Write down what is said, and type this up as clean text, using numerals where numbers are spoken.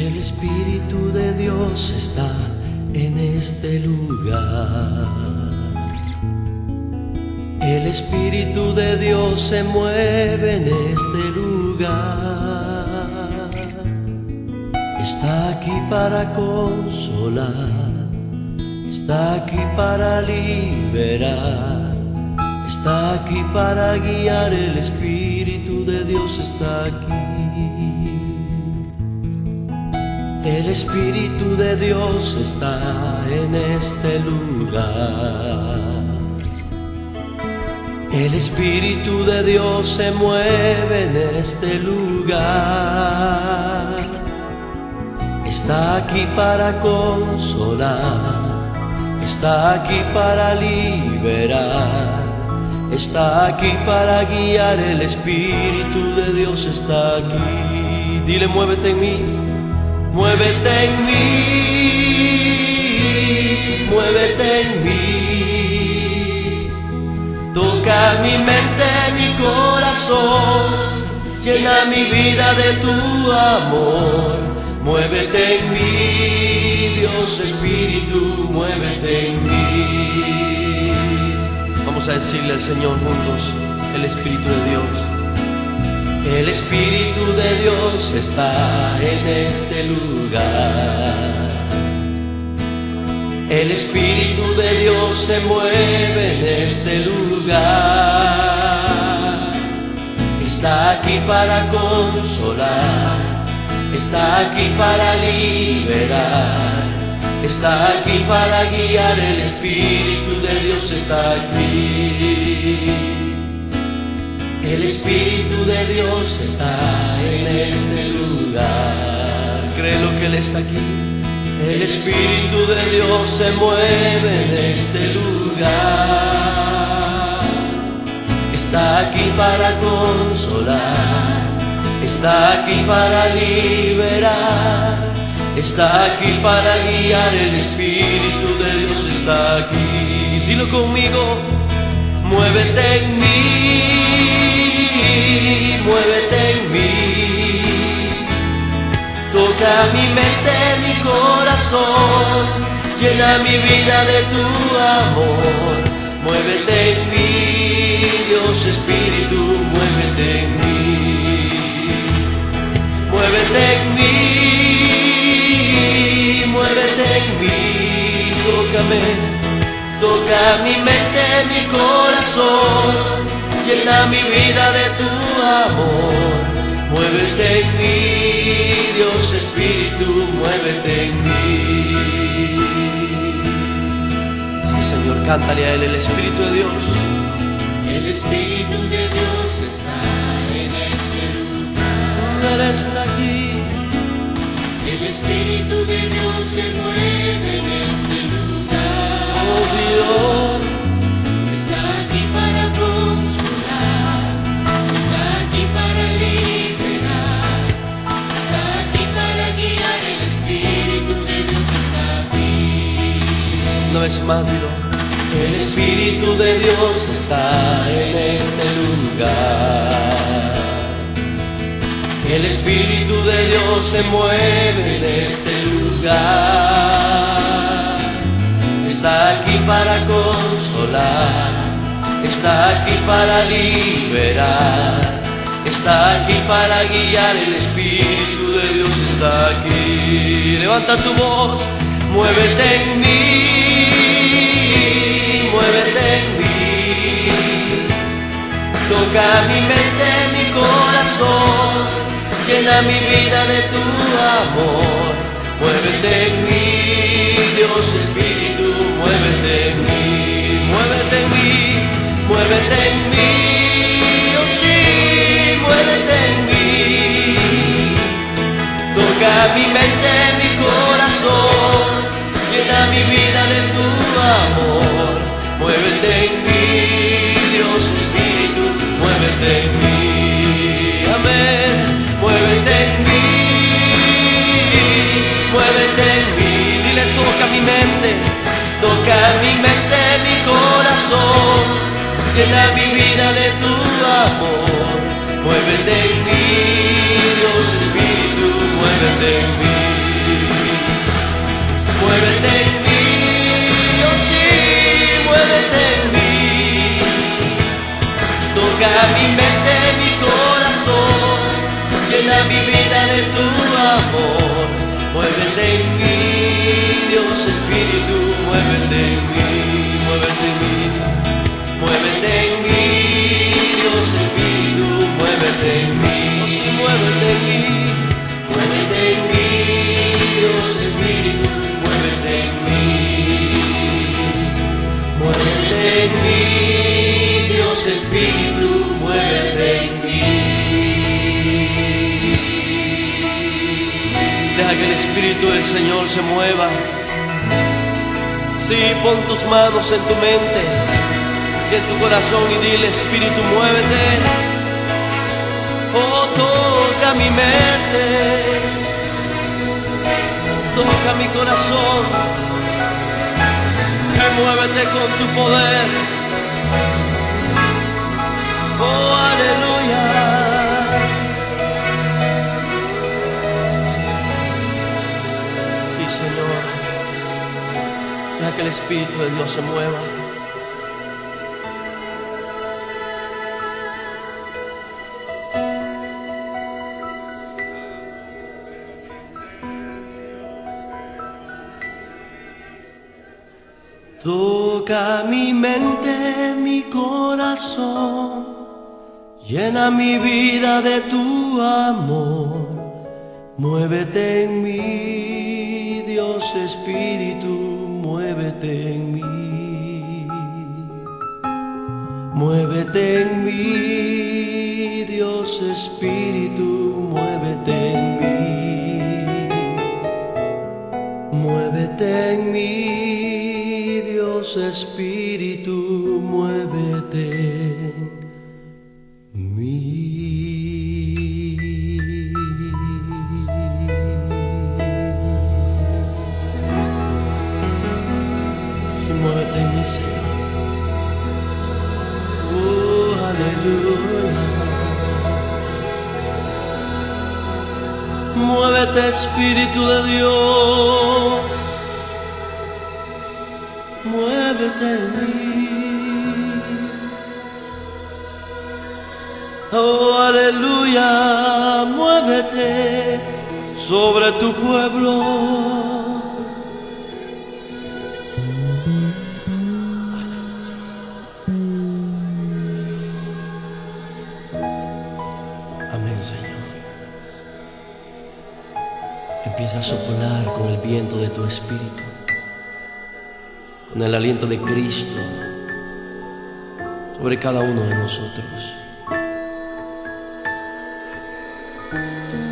El Espíritu de Dios está en este lugar. El Espíritu de Dios se mueve en este lugar. Está aquí para consolar, está aquí para liberar, está aquí para guiar. El Espíritu de Dios está aquí. El Espíritu de Dios está en este lugar. El Espíritu de Dios se mueve en este lugar. Está aquí para consolar, está aquí para liberar, está aquí para guiar. El Espíritu de Dios está aquí. Dile: muévete en mí, muévete en mí, muévete en mí. Toca mi mente, mi corazón, llena mi vida de tu amor. Muévete en mí, Dios Espíritu, muévete en mí. Vamos a decirle al Señor juntos: el Espíritu de Dios. El Espíritu de Dios está en este lugar. El Espíritu de Dios se mueve en este lugar. Está aquí para consolar, está aquí para liberar, está aquí para guiar. El Espíritu de Dios está aquí. El Espíritu de Dios está en este lugar. Créelo que Él está aquí. El Espíritu de Dios se mueve en este lugar. Está aquí para consolar, está aquí para liberar, está aquí para guiar. El Espíritu de Dios está aquí. Dilo conmigo: muévete en mí, muévete en mí. Toca mi mente, mi corazón, llena mi vida de tu amor. Muévete en mí, Dios Espíritu, muévete en mí. Muévete en mí, muévete en mí. Tócame, toca mi mente, mi corazón, llena mi vida de tu amor. Muévete en mí, Dios Espíritu, muévete en mí. Sí, Señor, cántale a Él: el Espíritu de Dios. El Espíritu de Dios está en este lugar. Él está aquí. El Espíritu de Dios se mueve en este lugar. Oh Dios, está aquí para consolar, está aquí para liberar, está aquí para guiar. El Espíritu de Dios está aquí. una vez más dilo: el Espíritu de Dios está en este lugar. El Espíritu de Dios se mueve en este lugar. Está aquí para consolar, está aquí para liberar, está aquí para guiar. El Espíritu de Dios está aquí. Levanta tu voz: muévete en mí, muévete en mí. Toca mi mente, mi corazón, llena mi vida de tu amor. Muévete en mí, Dios Espíritu, muévete en mí. Muévete en mí, muévete en mí. Oh sí, muévete en mí. Toca mi mente, mi corazón, llena mi vida de tu amor. Muévete en mí, Dios Espíritu, muévete en mí. Amén. Muévete en mí, muévete en mí. Dile: toca mi mente, toca mi mente, mi corazón, llena mi vida de tu amor. Muévete en mí, Dios Espíritu, muévete en mí. llena mi vida de tu amor. Muévete en mí, Dios Espíritu, muévete en mí, muévete en mí, muévete en mí, Dios Espíritu, muévete en mí, oh sí, muévete en mí, muévete en mí, Dios Espíritu, muévete en mí, muévete en mí, Dios Espíritu, muévete en mí. Deja que el Espíritu del Señor se mueva. Sí, pon tus manos en tu mente y en tu corazón y dile: Espíritu, muévete. Oh, toca mi mente, toca mi corazón y muévete con tu poder. Oh, aleluya. Señor, deja que el Espíritu de Dios se mueva. Toca mi mente, mi corazón, llena mi vida de tu amor, muévete en mí, Dios Espíritu, muévete en mí, muévete en mí, Dios Espíritu, muévete en mí, muévete en mí, Dios Espíritu, muévete en mí. Muévete en mi ser. Aleluya. Muévete, Espíritu de Dios. Muévete en mí. Oh, aleluya. Muévete sobre tu pueblo. Amén, Señor. Empieza a soplar con el viento de tu Espíritu, con el aliento de Cristo sobre cada uno de nosotros.